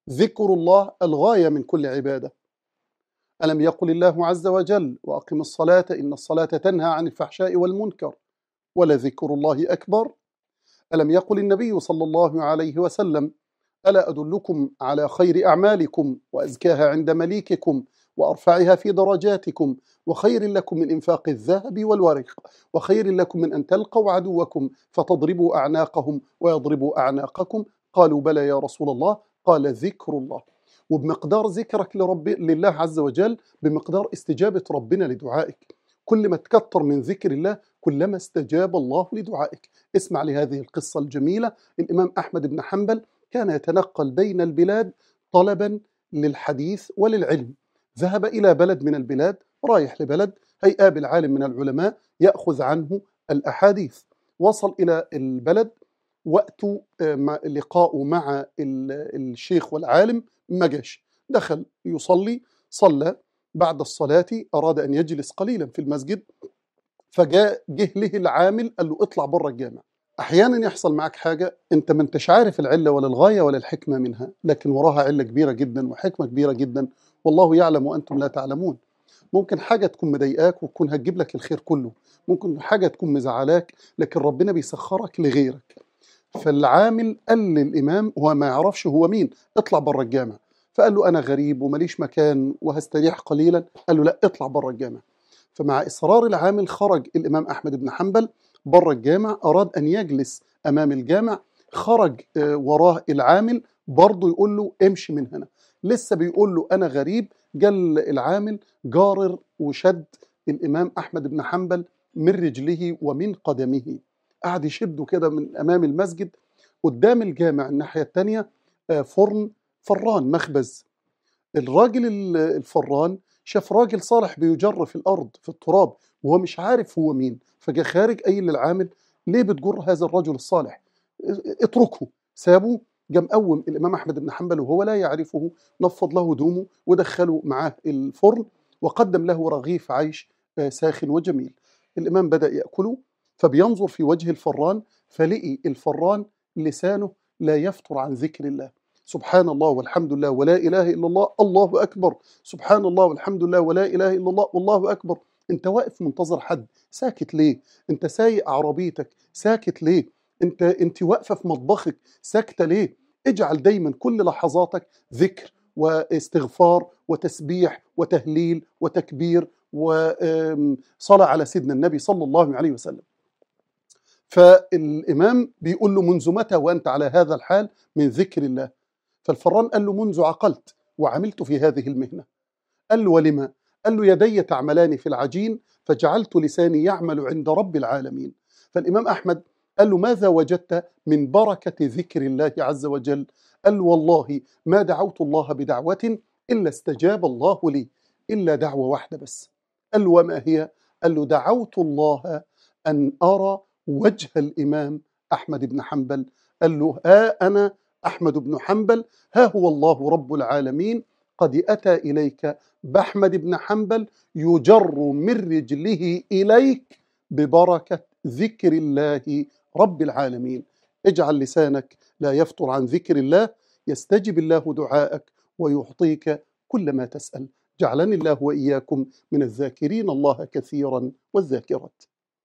ذكر الله الغاية من كل عبادة. ألم يقل الله عز وجل: وأقم الصلاة إن الصلاة تنهى عن الفحشاء والمنكر ولذكر الله أكبر. ألم يقل النبي صلى الله عليه وسلم: ألا أدلكم على خير أعمالكم وأزكاها عند مليككم وأرفعها في درجاتكم وخير لكم من إنفاق الذهب والورق وخير لكم من أن تلقوا عدوكم فتضربوا أعناقهم ويضربوا أعناقكم؟ قالوا: بلى يا رسول الله. قال: ذكر الله. وبمقدار ذكرك لله عز وجل بمقدار استجابة ربنا لدعائك. كل ما تكتر من ذكر الله كلما استجاب الله لدعائك. اسمع لهذه القصة الجميلة. الإمام أحمد بن حنبل كان يتنقل بين البلاد طلبا للحديث وللعلم. ذهب إلى بلد من البلاد، رايح لبلد هيقابل عالم من العلماء يأخذ عنه الأحاديث. وصل إلى البلد، وقت لقاءه مع الشيخ والعالم ما جاش. دخل يصلي، صلى. بعد الصلاة أراد أن يجلس قليلا في المسجد، جه له العامل قال له: اطلع بره الجامع. أحيانا يحصل معك حاجة أنت ما انتش عارف العلة ولا الغاية ولا الحكمة منها، لكن وراها علة كبيرة جدا وحكمة كبيرة جدا، والله يعلم وأنتم لا تعلمون. ممكن حاجة تكون مضايقاك وتكون هتجيب لك الخير كله، ممكن حاجة تكون مزعلاك لكن ربنا بيسخرك لغيرك. فالعامل قال للإمام، هو ما يعرفش هو مين: اطلع بره الجامع. فقال له: أنا غريب ومليش مكان وهستريح قليلا. قال له: لا، اطلع بره الجامع. فمع إصرار العامل خرج الإمام أحمد بن حنبل بره الجامع، أراد أن يجلس أمام الجامع. خرج وراه العامل برضه يقول له: امشي من هنا. لسه بيقول له: أنا غريب. قال العامل جارر وشد الإمام أحمد بن حنبل من رجله ومن قدمه، قعد يشده كده من أمام المسجد. قدام الجامع الناحية التانية فران مخبز. الراجل الفران شاف راجل صالح بيجر في الأرض في التراب وهو مش عارف هو مين، فجاء خارج قايل للعامل: ليه بتجر هذا الرجل الصالح؟ اتركه. سابه. جاء مقوم الإمام أحمد بن حنبل وهو لا يعرفه، نفض له هدومه ودخله معاه الفرن وقدم له رغيف عيش ساخن وجميل. الإمام بدأ يأكله، فبينظر في وجه الفران فلقي الفران لسانه لا يفتر عن ذكر الله. سبحان الله والحمد لله ولا إله إلا الله، الله أكبر. سبحان الله والحمد لله ولا إله إلا الله، والله أكبر. أنت واقف منتظر حد، ساكت ليه؟ أنت سايق عربيتك، ساكت ليه؟ أنت واقفة في مطبخك، ساكتة ليه؟ اجعل دايما كل لحظاتك ذكر واستغفار وتسبيح وتهليل وتكبير وصلاة على سيدنا النبي صلى الله عليه وسلم. فالإمام بيقول له: منذ متى وأنت على هذا الحال من ذكر الله؟ فالفران قال له: منذ عقلت وعملت في هذه المهنة. قال له: ولما؟ قال له: يدي تعملان في العجين فجعلت لساني يعمل عند رب العالمين. فالإمام أحمد قال له: ماذا وجدت من بركة ذكر الله عز وجل؟ قال له: والله ما دعوت الله بدعوة إلا استجاب الله لي، إلا دعوة واحدة بس. قال له: وما هي؟ قال له: دعوت الله أن أرى وجه الإمام أحمد بن حنبل. قال له: أنا أحمد بن حنبل، ها هو الله رب العالمين قد أتى إليك بأحمد بن حنبل يجر من رجله إليك ببركة ذكر الله رب العالمين. اجعل لسانك لا يفتر عن ذكر الله، يستجب الله دعاءك ويعطيك كل ما تسأل. جعلني الله وإياكم من الذاكرين الله كثيرا والذاكرات.